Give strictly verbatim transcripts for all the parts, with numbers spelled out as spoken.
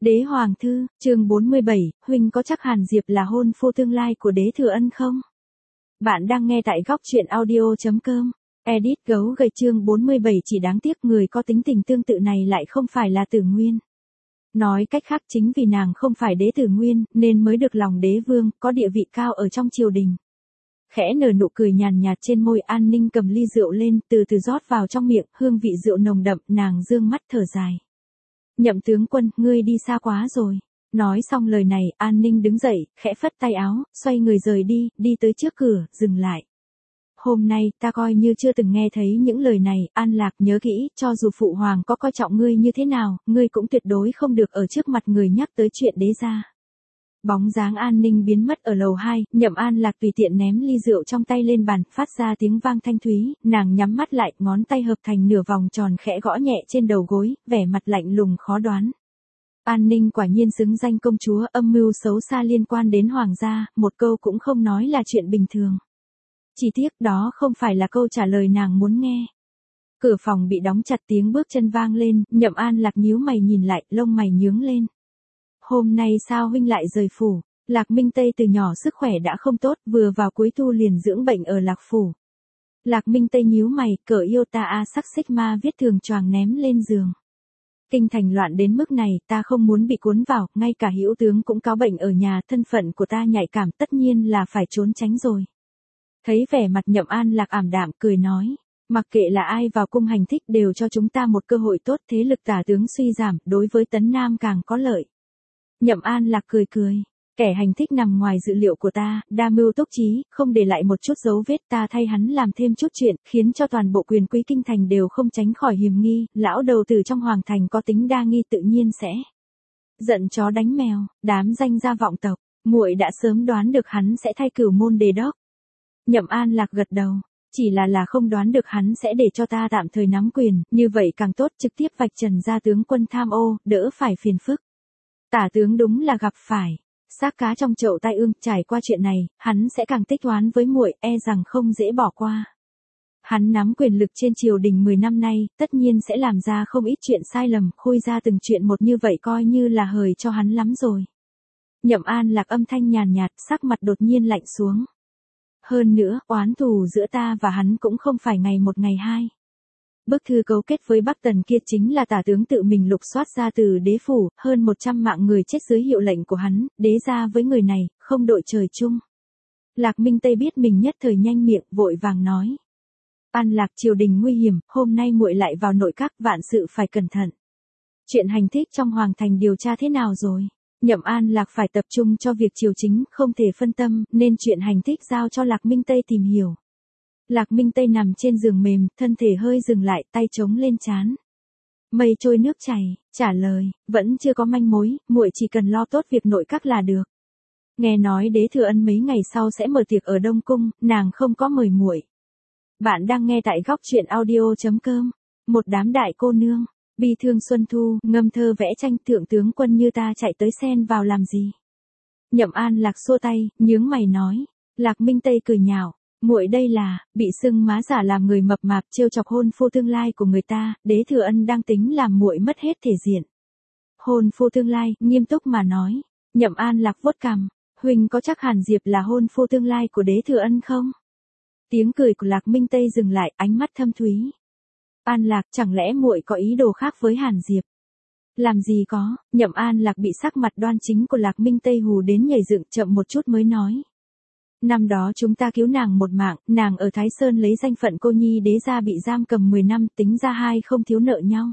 Đế Hoàng Thư, chương bốn mươi bảy, huynh có chắc Hàn Diệp là hôn phu tương lai của Đế Thừa Ân không? Bạn đang nghe tại góc truyện audio chấm com. Edit gấu gầy chương bốn mươi bảy chỉ đáng tiếc người có tính tình tương tự này lại không phải là Tử Nguyên. Nói cách khác chính vì nàng không phải Đế Tử Nguyên, nên mới được lòng đế vương, có địa vị cao ở trong triều đình. Khẽ nở nụ cười nhàn nhạt trên môi, An Ninh cầm ly rượu lên, từ từ rót vào trong miệng, hương vị rượu nồng đậm, nàng dương mắt thở dài. Nhậm tướng quân, ngươi đi xa quá rồi. Nói xong lời này, An Ninh đứng dậy, khẽ phất tay áo, xoay người rời đi, đi tới trước cửa, dừng lại. Hôm nay, ta coi như chưa từng nghe thấy những lời này, An Lạc nhớ kỹ, cho dù phụ hoàng có coi trọng ngươi như thế nào, ngươi cũng tuyệt đối không được ở trước mặt người nhắc tới chuyện đế gia. Bóng dáng An Ninh biến mất ở lầu hai, Nhậm An Lạc tùy tiện ném ly rượu trong tay lên bàn, phát ra tiếng vang thanh thúy, nàng nhắm mắt lại, ngón tay hợp thành nửa vòng tròn khẽ gõ nhẹ trên đầu gối, vẻ mặt lạnh lùng khó đoán. An Ninh quả nhiên xứng danh công chúa, âm mưu xấu xa liên quan đến hoàng gia, một câu cũng không nói là chuyện bình thường. Chỉ tiếc đó không phải là câu trả lời nàng muốn nghe. Cửa phòng bị đóng chặt, tiếng bước chân vang lên, Nhậm An Lạc nhíu mày nhìn lại, lông mày nhướng lên. Hôm nay sao huynh lại rời phủ? Lạc Minh Tây từ nhỏ sức khỏe đã không tốt, vừa vào cuối thu liền dưỡng bệnh ở Lạc phủ. Lạc Minh Tây nhíu mày, cờ yêu ta a sắc xích ma viết thường choàng ném lên giường. Kinh thành loạn đến mức này, ta không muốn bị cuốn vào, ngay cả hữu tướng cũng cáo bệnh ở nhà, thân phận của ta nhạy cảm, tất nhiên là phải trốn tránh rồi. Thấy vẻ mặt Nhậm An Lạc ảm đạm, cười nói, mặc kệ là ai vào cung hành thích đều cho chúng ta một cơ hội tốt, thế lực tả tướng suy giảm, đối với Tấn Nam càng có lợi. Nhậm An Lạc cười cười, kẻ hành thích nằm ngoài dự liệu của ta, đa mưu túc trí, không để lại một chút dấu vết, ta thay hắn làm thêm chút chuyện, khiến cho toàn bộ quyền quý kinh thành đều không tránh khỏi hiểm nghi, lão đầu tử trong hoàng thành có tính đa nghi tự nhiên sẽ giận chó đánh mèo, đám danh gia vọng tộc, muội đã sớm đoán được hắn sẽ thay Cửu Môn Đề Đốc. Nhậm An Lạc gật đầu, chỉ là là không đoán được hắn sẽ để cho ta tạm thời nắm quyền, như vậy càng tốt, trực tiếp vạch trần ra tướng quân tham ô, đỡ phải phiền phức. Tả tướng đúng là gặp phải xác cá trong chậu tai ương, trải qua chuyện này, hắn sẽ càng tích oán với muội, e rằng không dễ bỏ qua. Hắn nắm quyền lực trên triều đình mười năm nay, tất nhiên sẽ làm ra không ít chuyện sai lầm, khui ra từng chuyện một như vậy coi như là hời cho hắn lắm rồi. Nhậm An Lạc âm thanh nhàn nhạt, sắc mặt đột nhiên lạnh xuống. Hơn nữa, oán thù giữa ta và hắn cũng không phải ngày một ngày hai. Bức thư cấu kết với Bắc Tần kia chính là tả tướng tự mình lục soát ra từ đế phủ, hơn một trăm mạng người chết dưới hiệu lệnh của hắn, đế gia với người này, không đội trời chung. Lạc Minh Tây biết mình nhất thời nhanh miệng, vội vàng nói. An Lạc, triều đình nguy hiểm, hôm nay muội lại vào nội các, vạn sự phải cẩn thận. Chuyện hành thích trong hoàng thành điều tra thế nào rồi? Nhậm An Lạc phải tập trung cho việc triều chính, không thể phân tâm, nên chuyện hành thích giao cho Lạc Minh Tây tìm hiểu. Lạc Minh Tây nằm trên giường mềm, thân thể hơi dừng lại, tay chống lên trán. Mây trôi nước chảy, trả lời, vẫn chưa có manh mối, muội chỉ cần lo tốt việc nội các là được. Nghe nói Đế Thừa Ân mấy ngày sau sẽ mở tiệc ở Đông Cung, nàng không có mời muội. Bạn đang nghe tại góc truyện audio chấm com. Một đám đại cô nương, bi thương xuân thu, ngâm thơ vẽ tranh, thượng tướng quân như ta chạy tới xen vào làm gì? Nhậm An Lạc xua tay, nhướng mày nói. Lạc Minh Tây cười nhạo. Muội đây là bị sưng má giả làm người mập mạp, trêu chọc hôn phu tương lai của người ta, Đế Thừa Ân đang tính làm muội mất hết thể diện. Hôn phu tương lai, nghiêm túc mà nói. Nhậm An Lạc vuốt cằm, huynh có chắc Hàn Diệp là hôn phu tương lai của Đế Thừa Ân không? Tiếng cười của Lạc Minh Tây dừng lại, ánh mắt thâm thúy. An Lạc, chẳng lẽ muội có ý đồ khác với Hàn Diệp? Làm gì có? Nhậm An Lạc bị sắc mặt đoan chính của Lạc Minh Tây hù đến nhảy dựng, chậm một chút mới nói. Năm đó chúng ta cứu nàng một mạng, nàng ở Thái Sơn lấy danh phận cô nhi đế gia bị giam cầm mười năm, tính ra hai không thiếu nợ nhau.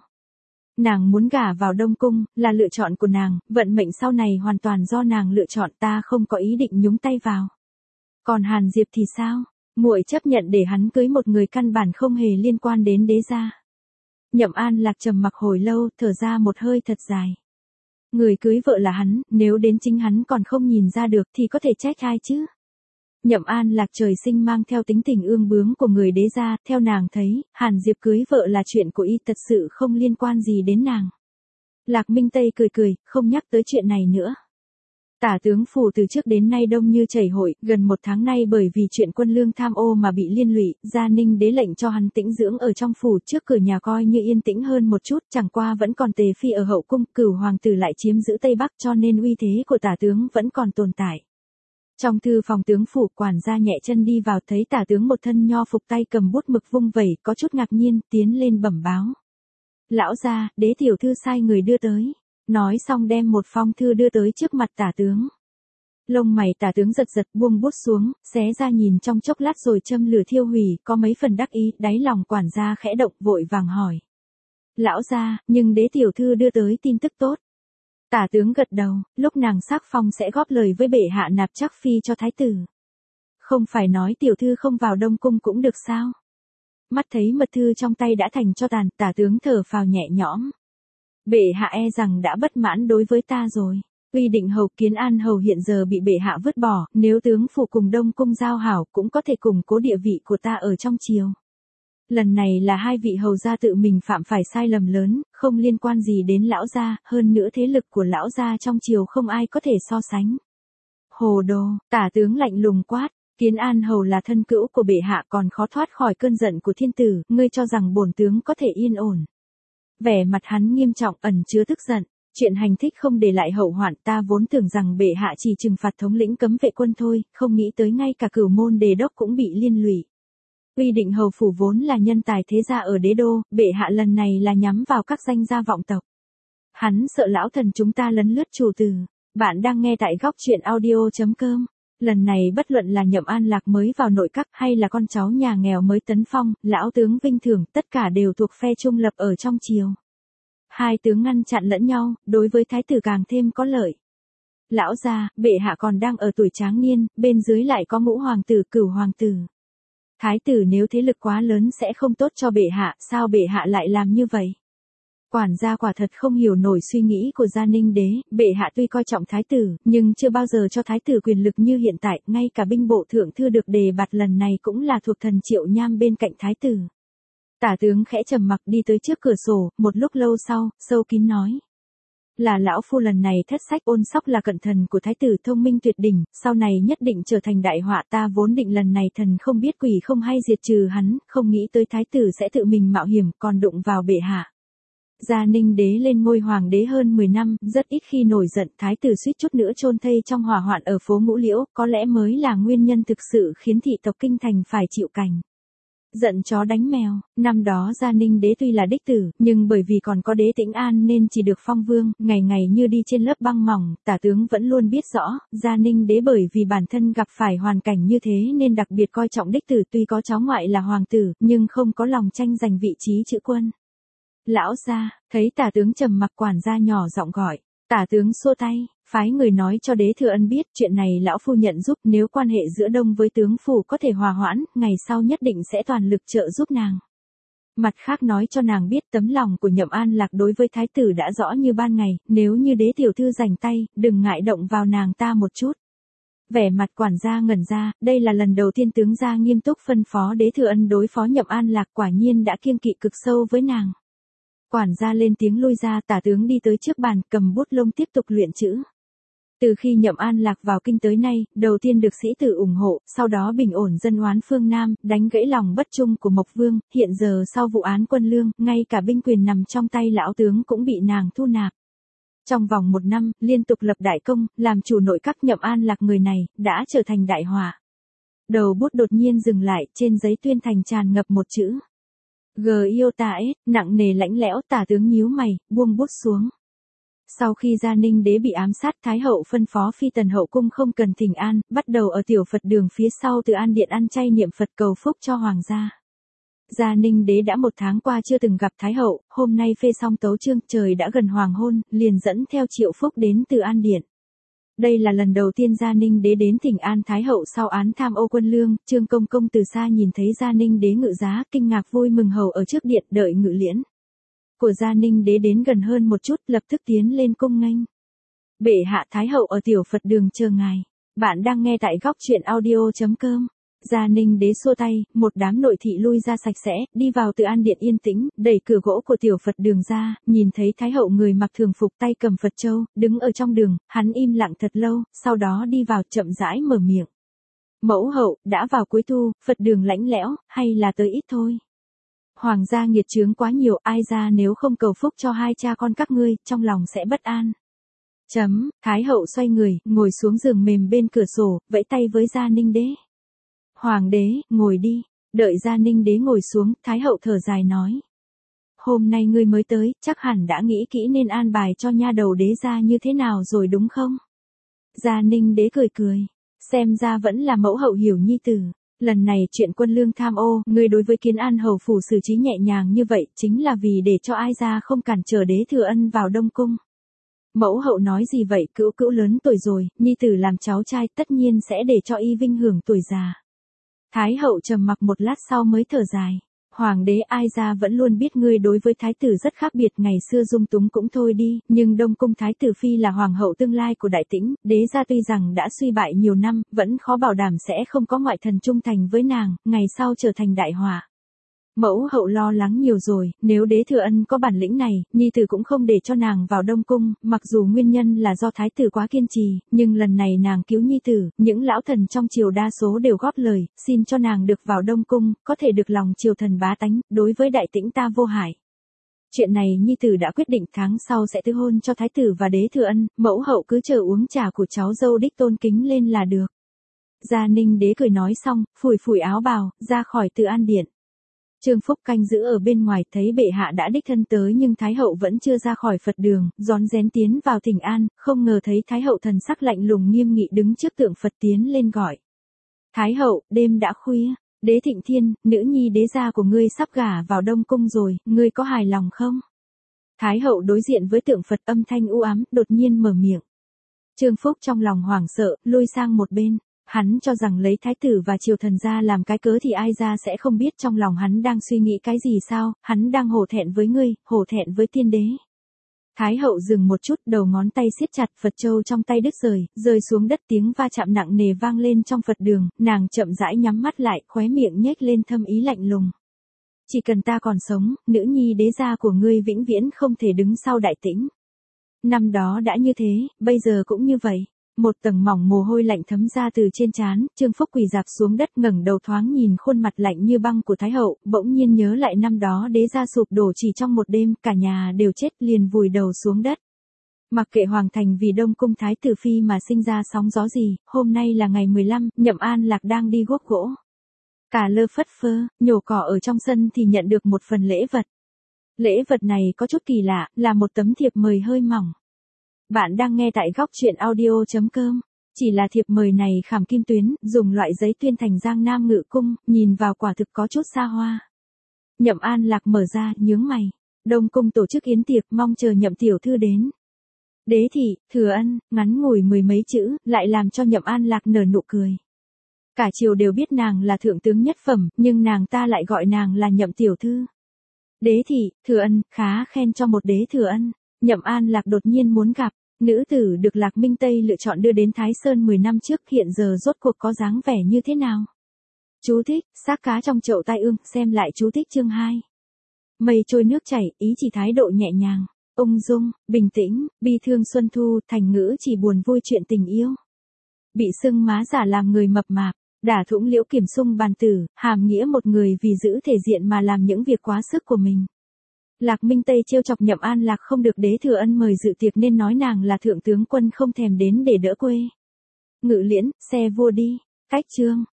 Nàng muốn gả vào Đông Cung, là lựa chọn của nàng, vận mệnh sau này hoàn toàn do nàng lựa chọn, ta không có ý định nhúng tay vào. Còn Hàn Diệp thì sao? Muội chấp nhận để hắn cưới một người căn bản không hề liên quan đến đế gia. Nhậm An Lạc trầm mặc hồi lâu, thở ra một hơi thật dài. Người cưới vợ là hắn, nếu đến chính hắn còn không nhìn ra được thì có thể trách ai chứ? Nhậm An Lạc trời sinh mang theo tính tình ương bướng của người đế gia, theo nàng thấy, Hàn Diệp cưới vợ là chuyện của y, thật sự không liên quan gì đến nàng. Lạc Minh Tây cười cười, không nhắc tới chuyện này nữa. Tả tướng phủ từ trước đến nay đông như chảy hội, gần một tháng nay bởi vì chuyện quân lương tham ô mà bị liên lụy, Gia Ninh đế lệnh cho hắn tĩnh dưỡng ở trong phủ, trước cửa nhà coi như yên tĩnh hơn một chút, chẳng qua vẫn còn Tề phi ở hậu cung, Cửu hoàng tử lại chiếm giữ Tây Bắc, cho nên uy thế của tả tướng vẫn còn tồn tại. Trong thư phòng tướng phủ, quản gia nhẹ chân đi vào, thấy tả tướng một thân nho phục, tay cầm bút mực vung vẩy, có chút ngạc nhiên, tiến lên bẩm báo. Lão gia, đế tiểu thư sai người đưa tới. Nói xong đem một phong thư đưa tới trước mặt tả tướng. Lông mày tả tướng giật giật, buông bút xuống, xé ra nhìn trong chốc lát rồi châm lửa thiêu hủy, có mấy phần đắc ý, đáy lòng quản gia khẽ động, vội vàng hỏi. Lão gia, nhưng đế tiểu thư đưa tới tin tức tốt. Tả tướng gật đầu, lúc nàng sắc phong sẽ góp lời với bệ hạ nạp trắc phi cho thái tử. Không phải nói tiểu thư không vào Đông cung cũng được sao? Mắt thấy mật thư trong tay đã thành cho tàn, tả tướng thở phào nhẹ nhõm. Bệ hạ e rằng đã bất mãn đối với ta rồi. Uy định hầu Kiến An hầu hiện giờ bị bệ hạ vứt bỏ, nếu tướng phủ cùng Đông cung giao hảo cũng có thể củng cố địa vị của ta ở trong triều. Lần này là hai vị hầu gia tự mình phạm phải sai lầm lớn, không liên quan gì đến lão gia, hơn nữa thế lực của lão gia trong triều không ai có thể so sánh. Hồ đồ, tả tướng lạnh lùng quát. Kiến An hầu là thân cữu của bệ hạ, còn khó thoát khỏi cơn giận của thiên tử, ngươi cho rằng bổn tướng có thể yên ổn. Vẻ mặt hắn nghiêm trọng, ẩn chứa tức giận. Chuyện hành thích không để lại hậu hoạn, ta vốn tưởng rằng bệ hạ chỉ trừng phạt thống lĩnh cấm vệ quân thôi, không nghĩ tới ngay cả Cửu môn đề đốc cũng bị liên lụy. Uy định hầu phủ vốn là nhân tài thế gia ở đế đô, bệ hạ lần này là nhắm vào các danh gia vọng tộc. Hắn sợ lão thần chúng ta lấn lướt chủ tử. Bạn đang nghe tại góc truyện audio chấm com. Lần này bất luận là Nhậm An Lạc mới vào nội các hay là con cháu nhà nghèo mới tấn phong, lão tướng vinh thưởng, tất cả đều thuộc phe trung lập ở trong triều. Hai tướng ngăn chặn lẫn nhau, đối với thái tử càng thêm có lợi. Lão gia, bệ hạ còn đang ở tuổi tráng niên, bên dưới lại có ngũ hoàng tử, Cửu hoàng tử. Thái tử nếu thế lực quá lớn sẽ không tốt cho bệ hạ, sao bệ hạ lại làm như vậy? Quản gia quả thật không hiểu nổi suy nghĩ của Gia Ninh đế, bệ hạ tuy coi trọng thái tử, nhưng chưa bao giờ cho thái tử quyền lực như hiện tại, ngay cả binh bộ thượng thư được đề bạt lần này cũng là thuộc thần Triệu Nham bên cạnh thái tử. Tả tướng khẽ trầm mặc đi tới trước cửa sổ, một lúc lâu sau, sâu kín nói. Là lão phu lần này thất sách ôn sóc là cận thần của thái tử thông minh tuyệt đỉnh, sau này nhất định trở thành đại họa, ta vốn định lần này thần không biết quỷ không hay diệt trừ hắn, không nghĩ tới thái tử sẽ tự mình mạo hiểm còn đụng vào bệ hạ. Gia Ninh đế lên ngôi hoàng đế hơn mười năm, rất ít khi nổi giận, thái tử suýt chút nữa chôn thây trong hỏa hoạn ở phố Ngũ Liễu, có lẽ mới là nguyên nhân thực sự khiến thị tộc kinh thành phải chịu cảnh. Giận chó đánh mèo, năm đó Gia Ninh đế tuy là đích tử, nhưng bởi vì còn có đế Tĩnh An nên chỉ được phong vương, ngày ngày như đi trên lớp băng mỏng, tả tướng vẫn luôn biết rõ, Gia Ninh đế bởi vì bản thân gặp phải hoàn cảnh như thế nên đặc biệt coi trọng đích tử, tuy có cháu ngoại là hoàng tử, nhưng không có lòng tranh giành vị trí chữ quân. Lão gia, thấy tả tướng trầm mặc, quản gia nhỏ giọng gọi, tả tướng xua tay, phái người nói cho đế thừa ân biết chuyện này lão phu nhận giúp, nếu quan hệ giữa đông với tướng phủ có thể hòa hoãn, ngày sau nhất định sẽ toàn lực trợ giúp nàng. Mặt khác nói cho nàng biết tấm lòng của Nhậm An Lạc đối với thái tử đã rõ như ban ngày, nếu như đế tiểu thư rảnh tay, đừng ngại động vào nàng ta một chút. Vẻ mặt quản gia ngẩn ra, đây là lần đầu tiên tướng gia nghiêm túc phân phó đế thừa ân đối phó Nhậm An Lạc, quả nhiên đã kiêng kỵ cực sâu với nàng. Quản gia lên tiếng lui ra, tả tướng đi tới trước bàn, cầm bút lông tiếp tục luyện chữ. Từ khi Nhậm An Lạc vào kinh tới nay, đầu tiên được sĩ tử ủng hộ, sau đó bình ổn dân oán phương Nam, đánh gãy lòng bất trung của Mộc Vương, hiện giờ sau vụ án quân lương, ngay cả binh quyền nằm trong tay lão tướng cũng bị nàng thu nạp. Trong vòng một năm, liên tục lập đại công, làm chủ nội các Nhậm An Lạc người này, đã trở thành đại họa. Đầu bút đột nhiên dừng lại, trên giấy tuyên thành tràn ngập một chữ. Giota S, nặng nề lãnh lẽo, tả tướng nhíu mày, buông bút xuống. Sau khi Gia Ninh đế bị ám sát, Thái hậu phân phó phi tần hậu cung không cần thỉnh an, bắt đầu ở tiểu Phật đường phía sau Từ An điện ăn chay niệm Phật cầu phúc cho hoàng gia. Gia Ninh đế đã một tháng qua chưa từng gặp Thái hậu, hôm nay phê xong tấu chương, trời đã gần hoàng hôn, liền dẫn theo Triệu Phúc đến Từ An điện. Đây là lần đầu tiên Gia Ninh đế đến thỉnh an Thái hậu sau án tham ô quân lương, Trương Công Công từ xa nhìn thấy Gia Ninh đế ngự giá, kinh ngạc vui mừng hầu ở trước điện đợi ngự liễn. Của Gia Ninh đế đến gần hơn một chút, lập tức tiến lên cung nghênh. Bệ hạ Thái hậu ở tiểu Phật đường chờ ngài. Bạn đang nghe tại góc truyện audio chấm com. Gia Ninh đế xua tay, một đám nội thị lui ra sạch sẽ, đi vào Từ An điện yên tĩnh, đẩy cửa gỗ của tiểu Phật đường ra, nhìn thấy Thái hậu người mặc thường phục tay cầm Phật châu, đứng ở trong đường, hắn im lặng thật lâu, sau đó đi vào chậm rãi mở miệng. Mẫu hậu, đã vào cuối thu, Phật đường lãnh lẽo, hay là tới ít thôi. Hoàng gia nghiệt chướng quá nhiều, ai ra nếu không cầu phúc cho hai cha con các ngươi, trong lòng sẽ bất an. Chấm, Thái hậu xoay người, ngồi xuống giường mềm bên cửa sổ, vẫy tay với Gia Ninh đế. Hoàng đế, ngồi đi. Đợi Gia Ninh đế ngồi xuống, Thái hậu thở dài nói. Hôm nay ngươi mới tới, chắc hẳn đã nghĩ kỹ nên an bài cho nha đầu đế gia như thế nào rồi đúng không? Gia Ninh đế cười cười. Xem ra vẫn là mẫu hậu hiểu nhi tử. Lần này chuyện quân lương tham ô, ngươi đối với Kiến An hầu phủ xử trí nhẹ nhàng như vậy, chính là vì để cho ai ra không cản trở đế thừa ân vào Đông Cung. Mẫu hậu nói gì vậy, cữu cữu lớn tuổi rồi, nhi tử làm cháu trai tất nhiên sẽ để cho y vinh hưởng tuổi già. Thái hậu trầm mặc một lát sau mới thở dài. Hoàng đế ai ra vẫn luôn biết ngươi đối với thái tử rất khác biệt, ngày xưa dung túng cũng thôi đi, nhưng Đông Cung thái tử phi là hoàng hậu tương lai của Đại Tĩnh, đế gia tuy rằng đã suy bại nhiều năm, vẫn khó bảo đảm sẽ không có ngoại thần trung thành với nàng, ngày sau trở thành đại họa. Mẫu hậu lo lắng nhiều rồi, nếu đế thừa ân có bản lĩnh này, nhi tử cũng không để cho nàng vào Đông Cung, mặc dù nguyên nhân là do thái tử quá kiên trì, nhưng lần này nàng cứu nhi tử, những lão thần trong triều đa số đều góp lời, xin cho nàng được vào Đông Cung, có thể được lòng triều thần bá tánh, đối với Đại Tĩnh ta vô hại. Chuyện này nhi tử đã quyết định tháng sau sẽ tứ hôn cho thái tử và đế thừa ân, mẫu hậu cứ chờ uống trà của cháu dâu đích tôn kính lên là được. Gia Ninh đế cười nói xong, phủi phủi áo bào, ra khỏi Từ An điện. Trương Phúc canh giữ ở bên ngoài thấy bệ hạ đã đích thân tới nhưng Thái hậu vẫn chưa ra khỏi Phật đường, rón rén tiến vào thỉnh an, không ngờ thấy Thái hậu thần sắc lạnh lùng nghiêm nghị đứng trước tượng Phật tiến lên gọi. Thái hậu, đêm đã khuya, đế Thịnh Thiên, nữ nhi đế gia của ngươi sắp gả vào Đông Cung rồi, ngươi có hài lòng không? Thái hậu đối diện với tượng Phật âm thanh u ám, đột nhiên mở miệng. Trương Phúc trong lòng hoảng sợ, lui sang một bên. Hắn cho rằng lấy thái tử và triều thần ra làm cái cớ thì ai ra sẽ không biết trong lòng hắn đang suy nghĩ cái gì sao, hắn đang hổ thẹn với ngươi, hổ thẹn với tiên đế. Thái hậu dừng một chút, đầu ngón tay siết chặt, Phật châu trong tay đứt rời, rơi xuống đất, tiếng va chạm nặng nề vang lên trong Phật đường, nàng chậm rãi nhắm mắt lại, khóe miệng nhếch lên thâm ý lạnh lùng. Chỉ cần ta còn sống, nữ nhi đế gia của ngươi vĩnh viễn không thể đứng sau Đại Tĩnh. Năm đó đã như thế, bây giờ cũng như vậy. Một tầng mỏng mồ hôi lạnh thấm ra từ trên trán, Trương Phúc quỳ dạp xuống đất ngẩng đầu thoáng nhìn khuôn mặt lạnh như băng của Thái hậu, bỗng nhiên nhớ lại năm đó đế gia sụp đổ chỉ trong một đêm, cả nhà đều chết liền vùi đầu xuống đất. Mặc kệ hoàng thành vì Đông Cung thái tử phi mà sinh ra sóng gió gì, hôm nay là ngày mười lăm, Nhậm An Lạc đang đi guốc gỗ. Cả lơ phất phơ, nhổ cỏ ở trong sân thì nhận được một phần lễ vật. Lễ vật này có chút kỳ lạ, là một tấm thiệp mời hơi mỏng. Bạn đang nghe tại góc truyện audio chấm com. Chỉ là thiệp mời này khảm kim tuyến, dùng loại giấy tuyên thành Giang Nam Ngự Cung, nhìn vào quả thực có chút xa hoa. Nhậm An Lạc mở ra, nhướng mày. Đông Cung tổ chức yến tiệc, mong chờ Nhậm tiểu thư đến. Đế thị, thừa ân, ngắn ngủi mười mấy chữ, lại làm cho Nhậm An Lạc nở nụ cười. Cả triều đều biết nàng là thượng tướng nhất phẩm, nhưng nàng ta lại gọi nàng là Nhậm tiểu thư. Đế thị, thừa ân, khá khen cho một đế thừa ân. Nhậm An Lạc đột nhiên muốn gặp. Nữ tử được Lạc Minh Tây lựa chọn đưa đến Thái Sơn mười năm trước hiện giờ rốt cuộc có dáng vẻ như thế nào? Chú thích, xác cá trong chậu tai ương, xem lại chú thích chương hai. Mây trôi nước chảy, ý chỉ thái độ nhẹ nhàng, ung dung, bình tĩnh, bi thương xuân thu, thành ngữ chỉ buồn vui chuyện tình yêu. Bị sưng má giả làm người mập mạp, đả thũng liễu kiểm sung bàn tử, hàm nghĩa một người vì giữ thể diện mà làm những việc quá sức của mình. Lạc Minh Tây trêu chọc Nhậm An Lạc không được đế thừa ân mời dự tiệc nên nói nàng là thượng tướng quân không thèm đến để đỡ quê. Ngự liễn, xe vua đi, cách chương.